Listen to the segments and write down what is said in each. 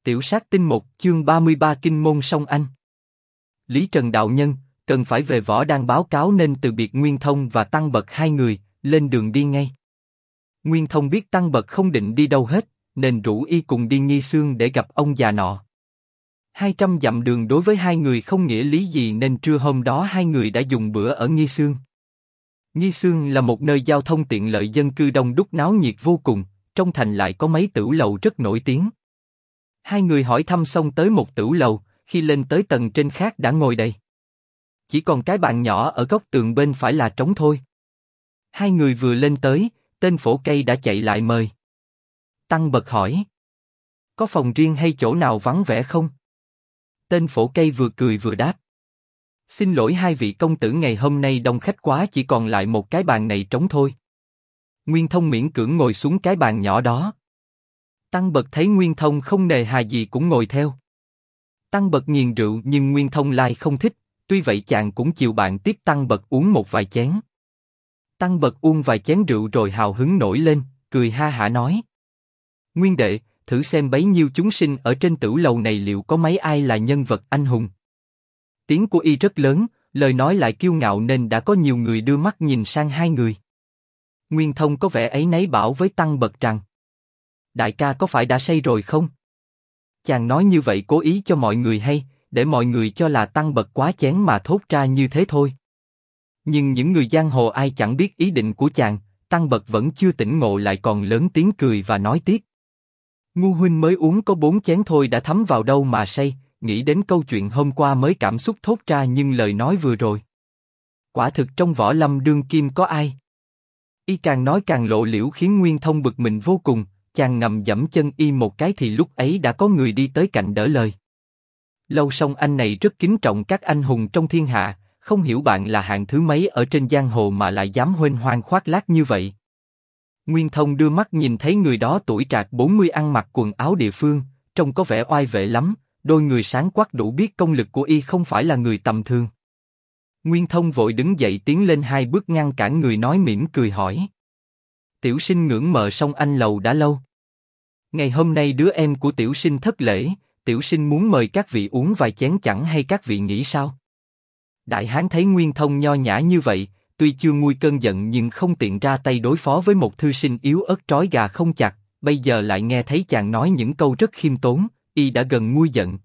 Tiểu sát tinh 1 chương 33 Kinh môn song anh. Lý Trần đạo nhân, cần phải về Võ Đan báo cáo nên từ biệt Nguyên Thông và Tăng Bật hai người, lên đường đi ngay. Nguyên Thông biết Tăng Bật không định đi đâu hết, nên rủ y cùng đi Nghi Xương để gặp ông già nọ. 200 dặm đường đối với hai người không nghĩa lý gì nên trưa hôm đó hai người đã dùng bữa ở Nghi Xương. Nghi Xương là một nơi giao thông tiện lợi, dân cư đông đúc náo nhiệt vô cùng, trong thành lại có mấy tửu lầu rất nổi tiếng. Hai người hỏi thăm xong tới một tửu lầu, khi lên tới tầng trên khác đã ngồi đầy. Chỉ còn cái bàn nhỏ ở góc tường bên phải là trống thôi. Hai người vừa lên tới, tên phổ cây đã chạy lại mời. Tăng Bật hỏi: có phòng riêng hay chỗ nào vắng vẻ không? Tên phổ cây vừa cười vừa đáp: xin lỗi hai vị công tử, ngày hôm nay đông khách quá, chỉ còn lại một cái bàn này trống thôi. Nguyên Thông miễn cưỡng ngồi xuống cái bàn nhỏ đó. Tăng Bật thấy Nguyên Thông không nề hà gì cũng ngồi theo. Tăng Bật nghiền rượu nhưng Nguyên Thông lại không thích, tuy vậy chàng cũng chiều bạn tiếp Tăng Bật uống một vài chén. Tăng Bật uống vài chén rượu rồi hào hứng nổi lên, cười ha hả nói: Nguyên đệ, thử xem bấy nhiêu chúng sinh ở trên tửu lầu này liệu có mấy ai là nhân vật anh hùng. Tiếng của y rất lớn, lời nói lại kiêu ngạo nên đã có nhiều người đưa mắt nhìn sang hai người. Nguyên Thông có vẻ áy náy bảo với Tăng Bật rằng: đại ca có phải đã say rồi không? Chàng nói như vậy cố ý cho mọi người hay, để mọi người cho là Tăng Bật quá chén mà thốt ra như thế thôi. Nhưng những người giang hồ ai chẳng biết ý định của chàng, Tăng Bật vẫn chưa tỉnh ngộ lại còn lớn tiếng cười và nói tiếp: Ngu huynh mới uống có 4 chén thôi đã thấm vào đâu mà say, nghĩ đến câu chuyện hôm qua mới cảm xúc thốt ra nhưng lời nói vừa rồi. Quả thực trong võ lâm đương kim có ai. Y càng nói càng lộ liễu khiến Nguyên Thông bực mình vô cùng, chàng ngầm giẫm chân y một cái thì lúc ấy đã có người đi tới cạnh đỡ lời. Lâu song anh này rất kính trọng các anh hùng trong thiên hạ, không hiểu bạn là hạng thứ mấy ở trên giang hồ mà lại dám huênh hoang khoác lác như vậy. Nguyên Thông đưa mắt nhìn thấy người đó tuổi trạc 40 ăn mặc quần áo địa phương, trông có vẻ oai vệ lắm, đôi người sáng quắc đủ biết công lực của y không phải là người tầm thường. Nguyên Thông vội đứng dậy tiến lên 2 bước ngăn cản người nói, mỉm cười hỏi: tiểu sinh ngưỡng mộ song anh lầu đã lâu. Ngày hôm nay đứa em của tiểu sinh thất lễ, tiểu sinh muốn mời các vị uống vài chén chẳng hay các vị nghĩ sao? Đại hán thấy Nguyên Thông nho nhã như vậy, tuy chưa nguôi cơn giận nhưng không tiện ra tay đối phó với một thư sinh yếu ớt trói gà không chặt, bây giờ lại nghe thấy chàng nói những câu rất khiêm tốn, y đã gần nguôi giận.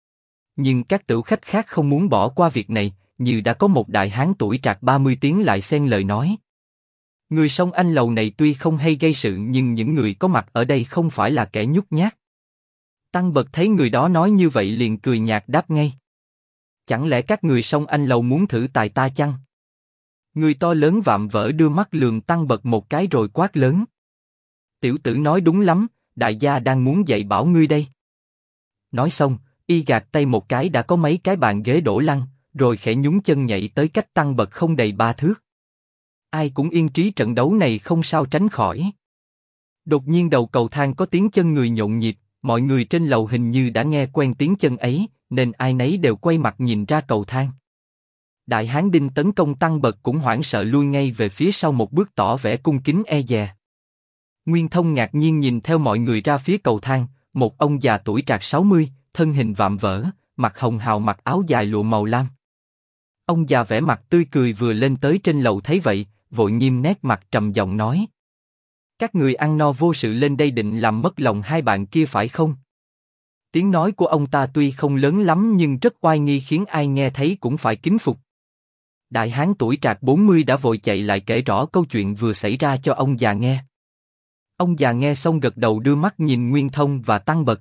Nhưng các tửu khách khác không muốn bỏ qua việc này, như đã có một đại hán tuổi trạc 30 tiến lại xen lời nói: người song anh lầu này tuy không hay gây sự nhưng những người có mặt ở đây không phải là kẻ nhút nhát. Tăng Bật thấy người đó nói như vậy liền cười nhạt đáp ngay: chẳng lẽ các người song anh lầu muốn thử tài ta chăng? Người to lớn vạm vỡ đưa mắt lườm Tăng Bật một cái rồi quát lớn: tiểu tử nói đúng lắm, đại gia đang muốn dạy bảo ngươi đây. Nói xong, y gạt tay một cái đã có mấy cái bàn ghế đổ lăn, rồi khẽ nhún chân nhảy tới cách Tăng Bật không đầy 3 thước. Ai cũng yên trí trận đấu này không sao tránh khỏi. Đột nhiên đầu cầu thang có tiếng chân người nhộn nhịp, mọi người trên lầu hình như đã nghe quen tiếng chân ấy, nên ai nấy đều quay mặt nhìn ra cầu thang. Đại hán đinh tấn công Tăng Bật cũng hoảng sợ lui ngay về phía sau một bước tỏ vẻ cung kính e dè. Nguyên Thông ngạc nhiên nhìn theo mọi người ra phía cầu thang, một ông già tuổi trạc 60, thân hình vạm vỡ, mặt hồng hào mặc áo dài lụa màu lam. Ông già vẻ mặt tươi cười vừa lên tới trên lầu thấy vậy, vội nghiêm nét mặt trầm giọng nói: các người ăn no vô sự lên đây định làm mất lòng hai bạn kia phải không? Tiếng nói của ông ta tuy không lớn lắm nhưng rất oai nghi khiến ai nghe thấy cũng phải kính phục. Đại hán tuổi trạc 40 đã vội chạy lại kể rõ câu chuyện vừa xảy ra cho ông già nghe. Ông già nghe xong gật đầu đưa mắt nhìn Nguyên Thông và Tăng Bật.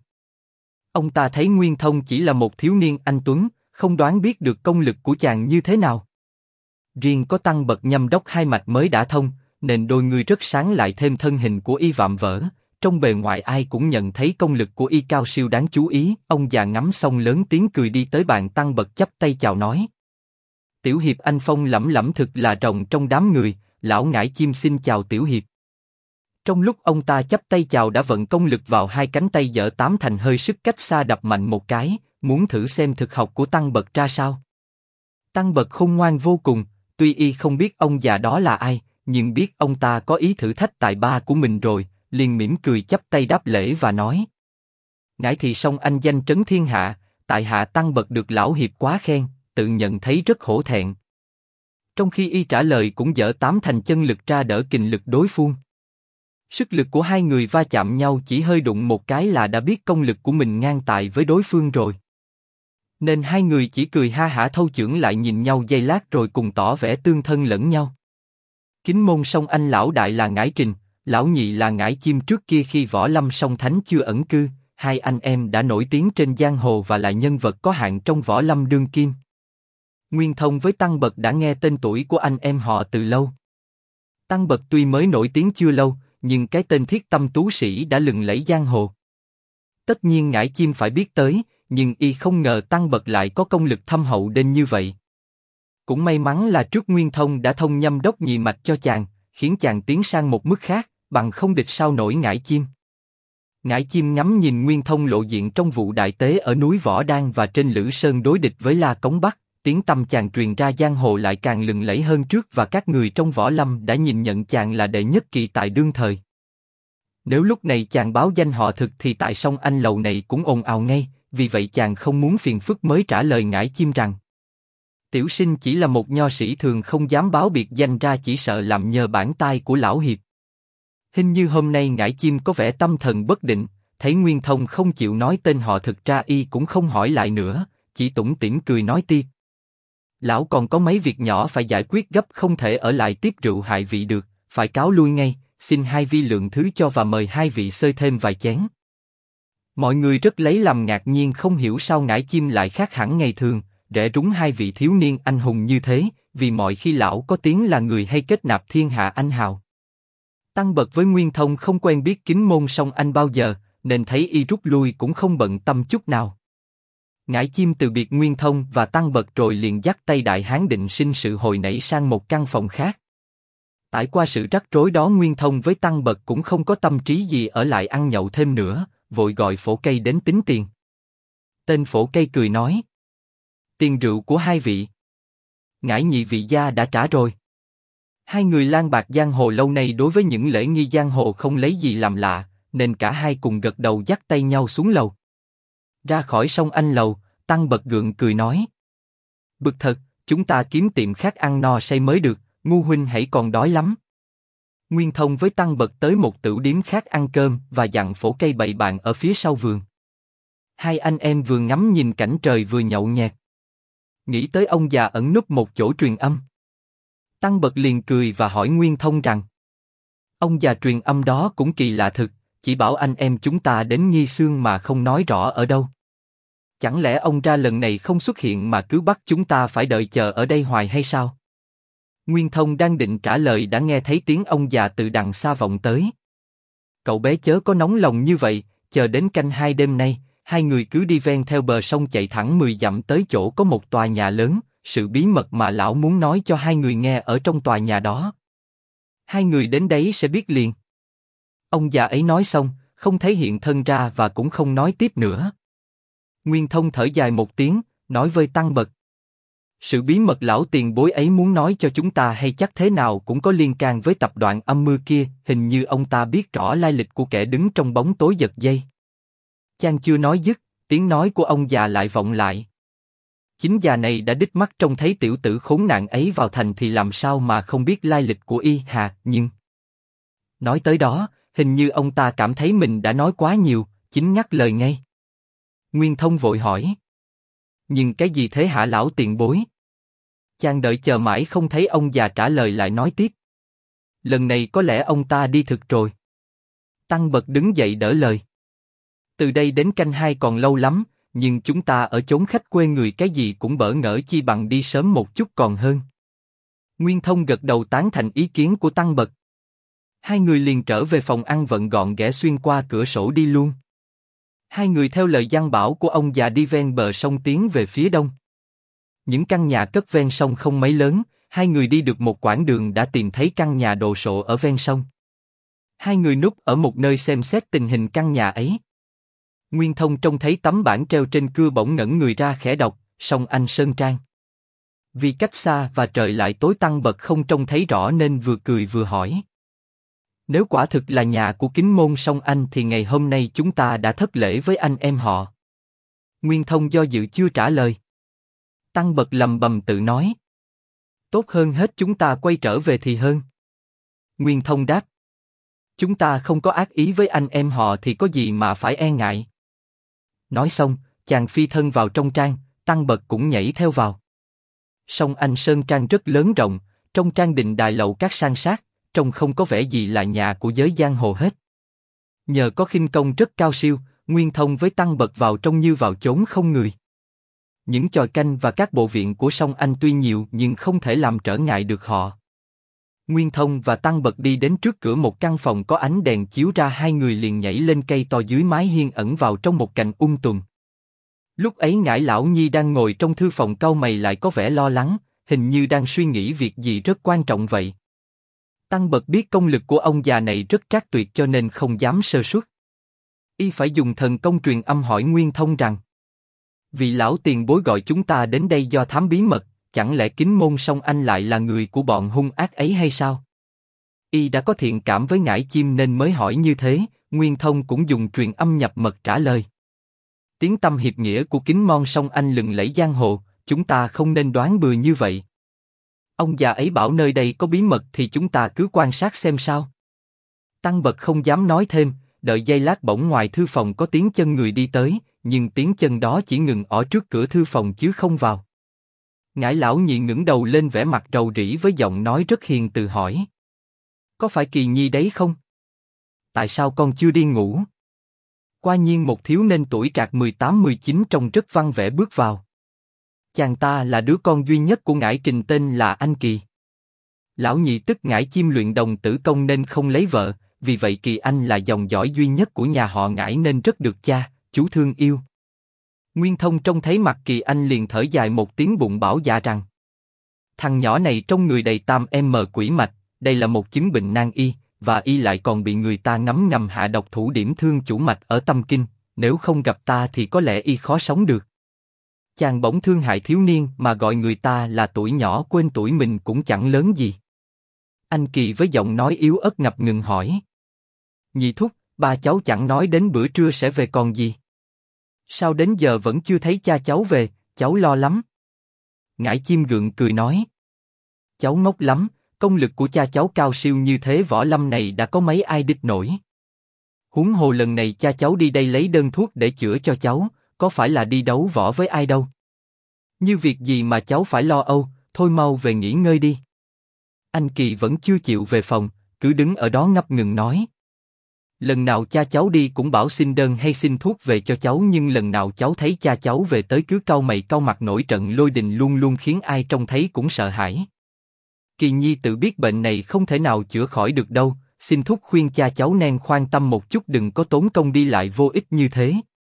Ông ta thấy Nguyên Thông chỉ là một thiếu niên anh tuấn, không đoán biết được công lực của chàng như thế nào. Riêng có Tăng Bật nhâm đốc hai mạch mới đã thông, nên đôi người rất sáng, lại thêm thân hình của y vạm vỡ, trong bề ngoài ai cũng nhận thấy công lực của y cao siêu đáng chú ý. Ông già ngắm xong lớn tiếng cười đi tới bàn Tăng Bật chắp tay chào nói: tiểu hiệp anh phong lẫm lẫm thực là rồng trong đám người, lão ngải chim xin chào tiểu hiệp. Trong lúc ông ta chắp tay chào đã vận công lực vào hai cánh tay dở tám thành hơi sức cách xa đập mạnh một cái, muốn thử xem thực học của Tăng Bật ra sao. Tăng Bật khôn ngoan vô cùng, tuy y không biết ông già đó là ai, nhưng biết ông ta có ý thử thách tài ba của mình rồi, liền mỉm cười chắp tay đáp lễ và nói: Ngải thì song anh danh trấn thiên hạ, tại hạ tăng bậc được lão hiệp quá khen, tự nhận thấy rất hổ thẹn. Trong khi y trả lời cũng dở tám thành chân lực ra đỡ kình lực đối phương. Sức lực của hai người va chạm nhau chỉ hơi đụng một cái là đã biết công lực của mình ngang tài với đối phương rồi. Nên hai người chỉ cười ha hả thâu chưởng lại nhìn nhau giây lát rồi cùng tỏ vẻ tương thân lẫn nhau. Kính môn song anh lão đại là Ngải Trình, lão nhị là Ngải Chim trước kia khi võ lâm song thánh chưa ẩn cư, hai anh em đã nổi tiếng trên giang hồ và là nhân vật có hạng trong võ lâm đương kim. Nguyên Thông với Tăng Bật đã nghe tên tuổi của anh em họ từ lâu. Tăng Bật tuy mới nổi tiếng chưa lâu, nhưng cái tên thiết tâm tú sĩ đã lừng lẫy giang hồ. Tất nhiên Ngải Chim phải biết tới, nhưng y không ngờ Tăng Bật lại có công lực thâm hậu đến như vậy. Cũng may mắn là trước Nguyên Thông đã thông nhâm đốc nhị mạch cho chàng, khiến chàng tiến sang một mức khác, bằng không địch sao nổi Ngải Chim. Ngải Chim ngắm nhìn Nguyên Thông lộ diện trong vụ đại tế ở núi Võ Đan và trên Lữ Sơn đối địch với La Cống Bắc, tiếng tăm chàng truyền ra giang hồ lại càng lừng lẫy hơn trước và các người trong võ lâm đã nhìn nhận chàng là đệ nhất kỳ tại đương thời. Nếu lúc này chàng báo danh họ thực thì tại song anh lầu này cũng ồn ào ngay, vì vậy chàng không muốn phiền phức mới trả lời Ngải Chim rằng tiểu sinh chỉ là một nho sĩ thường không dám báo biệt danh ra, chỉ sợ làm nhờ bản tai của lão hiệp. Hình như hôm nay Ngải Chim có vẻ tâm thần bất định, thấy Nguyên Thông không chịu nói tên họ thực ra y cũng không hỏi lại nữa, chỉ tủm tỉm cười nói tiếp. Lão còn có mấy việc nhỏ phải giải quyết gấp, không thể ở lại tiếp rượu hại vị được, phải cáo lui ngay, xin hai vi lượng thứ cho và mời hai vị xơi thêm vài chén. Mọi người rất lấy làm ngạc nhiên, không hiểu sao Ngải Chim lại khác hẳn ngày thường, rẽ rúng hai vị thiếu niên anh hùng như thế, vì mọi khi lão có tiếng là người hay kết nạp thiên hạ anh hào. Tăng Bật với Nguyên Thông không quen biết Kính môn song anh bao giờ, nên thấy y rút lui cũng không bận tâm chút nào. Ngải Chim từ biệt Nguyên Thông và Tăng Bật rồi liền dắt tay Đại Hán Định Sinh sự hồi nãy sang một căn phòng khác. Trải qua sự rắc rối đó, Nguyên Thông với Tăng Bật cũng không có tâm trí gì ở lại ăn nhậu thêm nữa, vội gọi Phổ Cây đến tính tiền. Tên Phổ Cây cười nói: tiền rượu của hai vị, Ngải nhị vị gia đã trả rồi. Hai người lang bạc giang hồ lâu nay đối với những lễ nghi giang hồ không lấy gì làm lạ, nên cả hai cùng gật đầu dắt tay nhau xuống lầu. Ra khỏi song anh lầu, Tăng Bật gượng cười nói: bực thật, chúng ta kiếm tiệm khác ăn no say mới được, ngu huynh hãy còn đói lắm. Nguyên Thông với Tăng Bật tới một tửu điếm khác ăn cơm và dặn Phổ Cây bày bàn ở phía sau vườn. Hai anh em vừa ngắm nhìn cảnh trời vừa nhậu nhẹt. Nghĩ tới ông già ẩn núp một chỗ truyền âm. Tăng Bật liền cười và hỏi Nguyên Thông rằng: ông già truyền âm đó cũng kỳ lạ thực, chỉ bảo anh em chúng ta đến Nghi Xương mà không nói rõ ở đâu. Chẳng lẽ ông ra lần này không xuất hiện mà cứ bắt chúng ta phải đợi chờ ở đây hoài hay sao? Nguyên Thông đang định trả lời đã nghe thấy tiếng ông già từ đằng xa vọng tới. Cậu bé chớ có nóng lòng như vậy, chờ đến canh 2 đêm nay, hai người cứ đi ven theo bờ sông chạy thẳng 10 dặm tới chỗ có một tòa nhà lớn, sự bí mật mà lão muốn nói cho hai người nghe ở trong tòa nhà đó. Hai người đến đấy sẽ biết liền. Ông già ấy nói xong, không thấy hiện thân ra và cũng không nói tiếp nữa. Nguyên Thông thở dài một tiếng, nói với Tăng Bật: sự bí mật lão tiền bối ấy muốn nói cho chúng ta hay chắc thế nào cũng có liên can với tập đoàn âm mưu kia, hình như ông ta biết rõ lai lịch của kẻ đứng trong bóng tối giật dây. Chàng chưa nói dứt, tiếng nói của ông già lại vọng lại. Chính già này đã đích mắt trông thấy tiểu tử khốn nạn ấy vào thành thì làm sao mà không biết lai lịch của y hà, nhưng... Nói tới đó, hình như ông ta cảm thấy mình đã nói quá nhiều, chính ngắt lời ngay. Nguyên Thông vội hỏi: nhưng cái gì thế hả lão tiền bối? Chàng đợi chờ mãi không thấy ông già trả lời lại nói tiếp: lần này có lẽ ông ta đi thực rồi. Tăng Bật đứng dậy đỡ lời: từ đây đến canh 2 còn lâu lắm, nhưng chúng ta ở chốn khách quê người cái gì cũng bỡ ngỡ, chi bằng đi sớm một chút còn hơn. Nguyên Thông gật đầu tán thành ý kiến của Tăng Bật. Hai người liền trở về phòng ăn vận gọn ghẽ xuyên qua cửa sổ đi luôn. Hai người theo lời dặn bảo của ông già đi ven bờ sông tiến về phía đông. Những căn nhà cất ven sông không mấy lớn, hai người đi được một quãng đường đã tìm thấy căn nhà đồ sộ ở ven sông. Hai người núp ở một nơi xem xét tình hình căn nhà ấy. Nguyên Thông trông thấy tấm bảng treo trên cưa bỗng ngẩng người ra khẽ đọc: Song Anh Sơn Trang. Vì cách xa và trời lại tối, Tăng Bật không trông thấy rõ nên vừa cười vừa hỏi: Nếu quả thực là nhà của Kính Môn Song Anh thì ngày hôm nay chúng ta đã thất lễ với anh em họ. Nguyên Thông do dự chưa trả lời. Tăng Bật lầm bầm tự nói. Tốt hơn hết chúng ta quay trở về thì hơn. Nguyên Thông đáp. Chúng ta không có ác ý với anh em họ thì có gì mà phải e ngại. Nói xong, chàng phi thân vào trong trang, Tăng Bật cũng nhảy theo vào. Song Anh Sơn Trang rất lớn rộng, trong trang đình đài lầu các san sát, trông không có vẻ gì là nhà của giới giang hồ hết. Nhờ có khinh công rất cao siêu, Nguyên Thông với Tăng Bật vào trong như vào chốn không người. Những chòi canh và các bộ viện của Song Anh tuy nhiều nhưng không thể làm trở ngại được họ. Nguyên Thông và Tăng Bật đi đến trước cửa một căn phòng có ánh đèn chiếu ra, hai người liền nhảy lên cây to dưới mái hiên ẩn vào trong một cành tùng. Lúc ấy Ngải Lão Nhi đang ngồi trong thư phòng cau mày lại có vẻ lo lắng, hình như đang suy nghĩ việc gì rất quan trọng vậy. Tăng Bật biết công lực của ông già này rất trác tuyệt cho nên không dám sơ suất. Y phải dùng thần công truyền âm hỏi Nguyên Thông rằng: vị lão tiền bối gọi chúng ta đến đây do thám bí mật, chẳng lẽ Kính Môn Song Anh lại là người của bọn hung ác ấy hay sao? Y đã có thiện cảm với Ngải Chim nên mới hỏi như thế. Nguyên Thông cũng dùng truyền âm nhập mật trả lời. Tiếng tăm hiệp nghĩa của Kính Môn Song Anh lừng lẫy giang hồ, chúng ta không nên đoán bừa như vậy. Ông già ấy bảo nơi đây có bí mật thì chúng ta cứ quan sát xem sao. Tăng Bật không dám nói thêm, đợi giây lát bỗng ngoài thư phòng có tiếng chân người đi tới, nhưng tiếng chân đó chỉ ngừng ở trước cửa thư phòng chứ không vào. Ngải Lão Nhị ngẩng đầu lên vẻ mặt rầu rĩ với giọng nói rất hiền từ hỏi: có phải Kỳ Nhi đấy không? Tại sao con chưa đi ngủ? Quả nhiên một thiếu niên tuổi trạc 18-19 trông rất văn vẻ bước vào. Chàng ta là đứa con duy nhất của Ngải Trình tên là Anh Kỳ. Lão Nhị tức Ngải Chim luyện đồng tử công nên không lấy vợ, vì vậy Kỳ Anh là dòng dõi duy nhất của nhà họ Ngải nên rất được cha, chú thương yêu. Nguyên Thông trông thấy mặt Kỳ Anh liền thở dài một tiếng bụng bảo dạ rằng: thằng nhỏ này trong người đầy tam quỷ mạch, đây là một chứng bệnh nan y, và y lại còn bị người ta ngấm ngầm hạ độc thủ điểm thương chủ mạch ở tâm kinh, nếu không gặp ta thì có lẽ y khó sống được. Chàng bỗng thương hại thiếu niên mà gọi người ta là tuổi nhỏ quên tuổi mình cũng chẳng lớn gì. Anh Kỳ với giọng nói yếu ớt ngập ngừng hỏi: nhị thúc, ba cháu chẳng nói đến bữa trưa sẽ về còn gì? Sao đến giờ vẫn chưa thấy cha cháu về, cháu lo lắm. Ngải Chim gượng cười nói: cháu ngốc lắm, công lực của cha cháu cao siêu như thế võ lâm này đã có mấy ai địch nổi. Huống hồ lần này cha cháu đi đây lấy đơn thuốc để chữa cho cháu, có phải là đi đấu võ với ai đâu. Như việc gì mà cháu phải lo âu, thôi mau về nghỉ ngơi đi. Anh Kỳ vẫn chưa chịu về phòng, cứ đứng ở đó ngập ngừng nói: lần nào cha cháu đi cũng bảo xin đơn hay xin thuốc về cho cháu, nhưng lần nào cháu thấy cha cháu về tới cứ cau mày cau mặt, nổi trận lôi đình luôn luôn khiến ai trông thấy cũng sợ hãi. Kỳ Nhi tự biết bệnh này không thể nào chữa khỏi được đâu, xin thúc khuyên cha cháu nên khoan tâm một chút, đừng có tốn công đi lại vô ích như thế.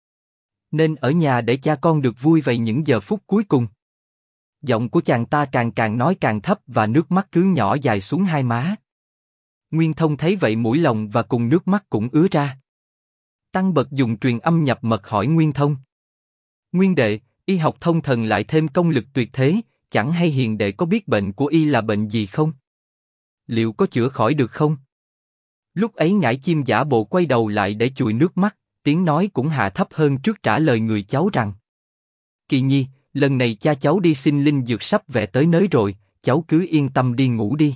Nên ở nhà để cha con được vui vậy những giờ phút cuối cùng. Giọng của chàng ta càng nói càng thấp và nước mắt cứ nhỏ dài xuống hai má. Nguyên Thông thấy vậy mũi lòng và cùng nước mắt cũng ứa ra. Tăng Bật dùng truyền âm nhập mật hỏi Nguyên Thông: Nguyên đệ, y học thông thần lại thêm công lực tuyệt thế, chẳng hay hiền đệ có biết bệnh của y là bệnh gì không? Liệu có chữa khỏi được không? Lúc ấy Ngải Chim giả bộ quay đầu lại để chùi nước mắt, tiếng nói cũng hạ thấp hơn trước trả lời người cháu rằng: Kỳ Nhi, lần này cha cháu đi xin linh dược sắp về tới nơi rồi, cháu cứ yên tâm đi ngủ đi.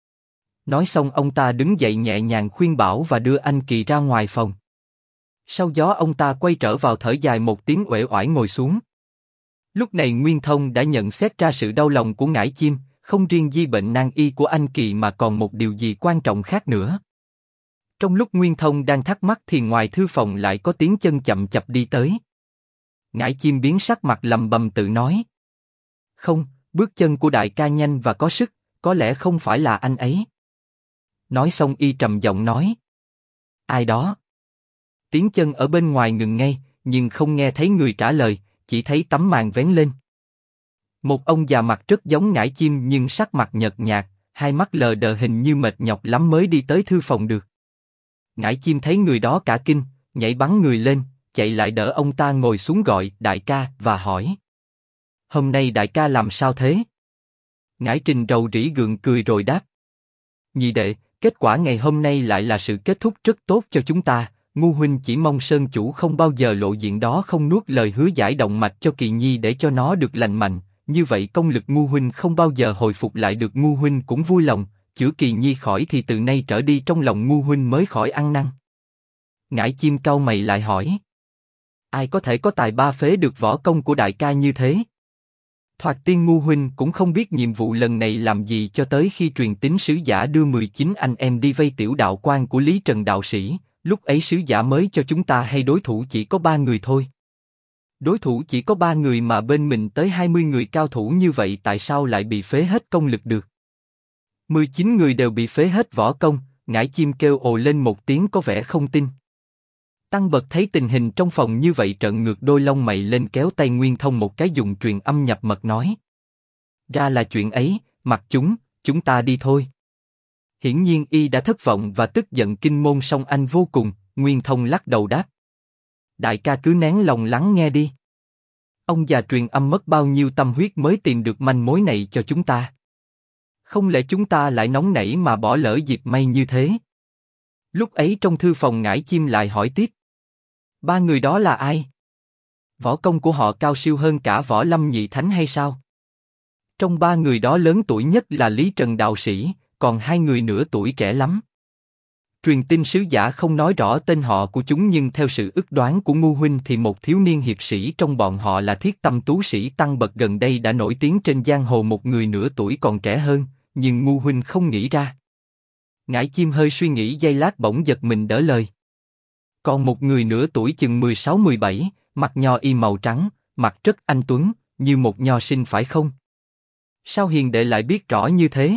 Nói xong ông ta đứng dậy nhẹ nhàng khuyên bảo và đưa anh Kỳ ra ngoài phòng. Sau đó ông ta quay trở vào thở dài một tiếng uể oải ngồi xuống. Lúc này Nguyên Thông đã nhận xét ra sự đau lòng của Ngải Chim, không riêng di bệnh nan y của anh Kỳ mà còn một điều gì quan trọng khác nữa. Trong lúc Nguyên Thông đang thắc mắc thì ngoài thư phòng lại có tiếng chân chậm chạp đi tới. Ngải Chim biến sắc mặt lầm bầm tự nói: Không, bước chân của đại ca nhanh và có sức, có lẽ không phải là anh ấy. Nói xong y trầm giọng nói: Ai đó? Tiếng chân ở bên ngoài ngừng ngay, nhưng không nghe thấy người trả lời, chỉ thấy tấm màn vén lên. Một ông già mặt rất giống Ngải Chim nhưng sắc mặt nhợt nhạt, hai mắt lờ đờ hình như mệt nhọc lắm mới đi tới thư phòng được. Ngải Chim thấy người đó cả kinh, nhảy bắn người lên, chạy lại đỡ ông ta ngồi xuống gọi đại ca và hỏi: Hôm nay đại ca làm sao thế? Ngải Trình rầu rĩ gượng cười rồi đáp: Nhị đệ, Kết quả ngày hôm nay lại là sự kết thúc rất tốt cho chúng ta. Ngu huynh chỉ mong Sơn chủ không bao giờ lộ diện đó, không nuốt lời hứa giải động mạch cho Kỳ Nhi để cho nó được lành mạnh. Như vậy công lực Ngu huynh không bao giờ hồi phục lại được. Ngu huynh cũng vui lòng chữa Kỳ Nhi khỏi thì từ nay trở đi trong lòng Ngu huynh mới khỏi ăn năn. Ngải Chim cau mày lại hỏi: ai có thể có tài ba phế được võ công của đại ca như thế? Thoạt tiên Ngu huynh cũng không biết nhiệm vụ lần này làm gì cho tới khi truyền tín sứ giả đưa 19 anh em đi vây tiểu đạo quan của Lý Trần đạo sĩ, lúc ấy sứ giả mới cho chúng ta hay đối thủ chỉ có 3 người thôi. Đối thủ chỉ có 3 người mà bên mình tới 20 người cao thủ như vậy, tại sao lại bị phế hết công lực được? 19 người đều bị phế hết võ công. Ngải Chim kêu ồ lên một tiếng có vẻ không tin. Tăng Bật thấy tình hình trong phòng như vậy trợn ngược đôi lông mày lên, kéo tay Nguyên Thông một cái dùng truyền âm nhập mật nói: ra là chuyện ấy, mặc chúng ta đi thôi. Hiển nhiên y đã thất vọng và tức giận Kinh Môn Song Anh vô cùng. Nguyên Thông lắc đầu đáp: đại ca cứ nén lòng lắng nghe đi. Ông già truyền âm mất bao nhiêu tâm huyết mới tìm được manh mối này cho chúng ta. Không lẽ chúng ta lại nóng nảy mà bỏ lỡ dịp may như thế? Lúc ấy trong thư phòng Ngải Chim lại hỏi tiếp: 3 người đó là ai? Võ công của họ cao siêu hơn cả Võ Lâm nhị thánh hay sao? Trong 3 người đó lớn tuổi nhất là Lý Trần đạo sĩ, còn 2 người nữa tuổi trẻ lắm. Truyền tin sứ giả không nói rõ tên họ của chúng, nhưng theo sự ước đoán của Ngu huynh thì một thiếu niên hiệp sĩ trong bọn họ là Thiết Tâm tú sĩ Tăng Bật gần đây đã nổi tiếng trên giang hồ. Một người nửa tuổi còn trẻ hơn, nhưng Ngu huynh không nghĩ ra. Ngải Chim hơi suy nghĩ giây lát bỗng giật mình đỡ lời: còn một người nửa tuổi chừng 16-17, mặt nho y màu trắng, mặt rất anh tuấn, như một nho sinh phải không? Sao hiền đệ lại biết rõ như thế?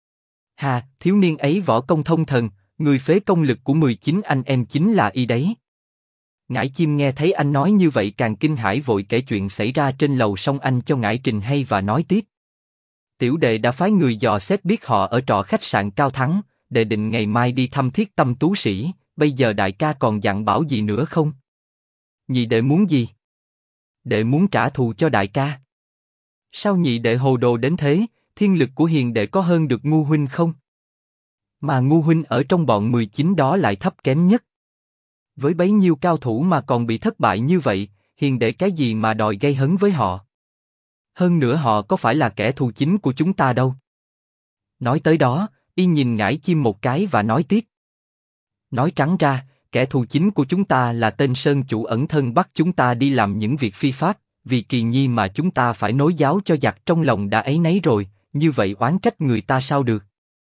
Hà, thiếu niên ấy võ công thông thần, người phế công lực của 19 anh em chính là y đấy. Ngải Chim nghe thấy anh nói như vậy càng kinh hãi, vội kể chuyện xảy ra trên lầu Song Anh cho Ngải Trình hay và nói tiếp: tiểu đệ đã phái người dò xét biết họ ở trọ khách sạn Cao Thắng, đệ định ngày mai đi thăm Thiết Tâm tú sĩ. Bây giờ đại ca còn dặn bảo gì nữa không? Nhị đệ muốn gì? Đệ muốn trả thù cho đại ca. Sao nhị đệ hồ đồ đến thế? Thiên lực của hiền đệ có hơn được Ngu huynh không? Mà Ngu huynh ở trong bọn 19 đó lại thấp kém nhất. Với bấy nhiêu cao thủ mà còn bị thất bại như vậy, hiền đệ cái gì mà đòi gây hấn với họ? Hơn nữa họ có phải là kẻ thù chính của chúng ta đâu. Nói tới đó, y nhìn Ngải Chim một cái và nói tiếp: nói trắng ra, kẻ thù chính của chúng ta là tên Sơn chủ ẩn thân bắt chúng ta đi làm những việc phi pháp, vì Kỳ Nhi mà chúng ta phải nối giáo cho giặc, trong lòng đã áy náy rồi, như vậy oán trách người ta sao được.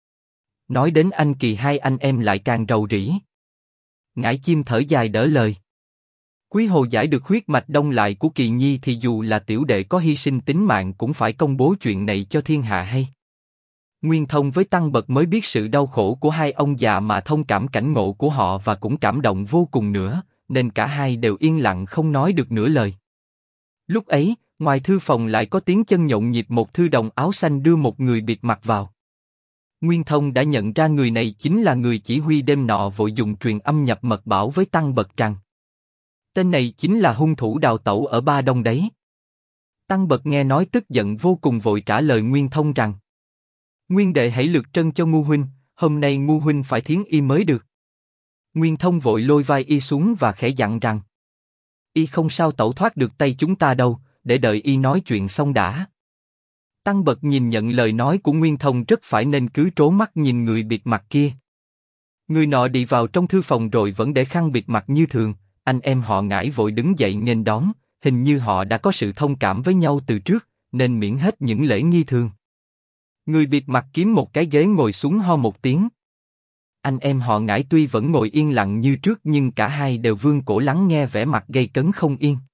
Nói đến anh Kỳ, hai anh em lại càng rầu rĩ. Ngải Chim thở dài đỡ lời: Quý Hồ giải được huyết mạch đông lại của Kỳ Nhi thì dù là tiểu đệ có hy sinh tính mạng cũng phải công bố chuyện này cho thiên hạ hay. Nguyên Thông với Tăng Bật mới biết sự đau khổ của hai ông già mà thông cảm cảnh ngộ của họ và cũng cảm động vô cùng nữa, nên cả hai đều yên lặng không nói được nửa lời. Lúc ấy, ngoài thư phòng lại có tiếng chân nhộn nhịp, một thư đồng áo xanh đưa một người bịt mặt vào. Nguyên Thông đã nhận ra người này chính là người chỉ huy đêm nọ, vội dùng truyền âm nhập mật bảo với Tăng Bật rằng tên này chính là hung thủ đào tẩu ở Ba Đông đấy. Tăng Bật nghe nói tức giận vô cùng, vội trả lời Nguyên Thông rằng: Nguyên đệ hãy lược trân cho Ngu huynh, hôm nay Ngu huynh phải thiến y mới được. Nguyên Thông vội lôi vai y xuống và khẽ dặn rằng: y không sao tẩu thoát được tay chúng ta đâu, để đợi y nói chuyện xong đã. Tăng Bật nhìn nhận lời nói của Nguyên Thông rất phải nên cứ trố mắt nhìn người bịt mặt kia. Người nọ đi vào trong thư phòng rồi vẫn để khăn bịt mặt như thường. Anh em họ Ngải vội đứng dậy nghênh đón, hình như họ đã có sự thông cảm với nhau từ trước, nên miễn hết những lễ nghi thường. Người bịt mặt kiếm một cái ghế ngồi xuống ho một tiếng. Anh em họ Ngải tuy vẫn ngồi yên lặng như trước nhưng cả hai đều vươn cổ lắng nghe, vẻ mặt gay cấn không yên.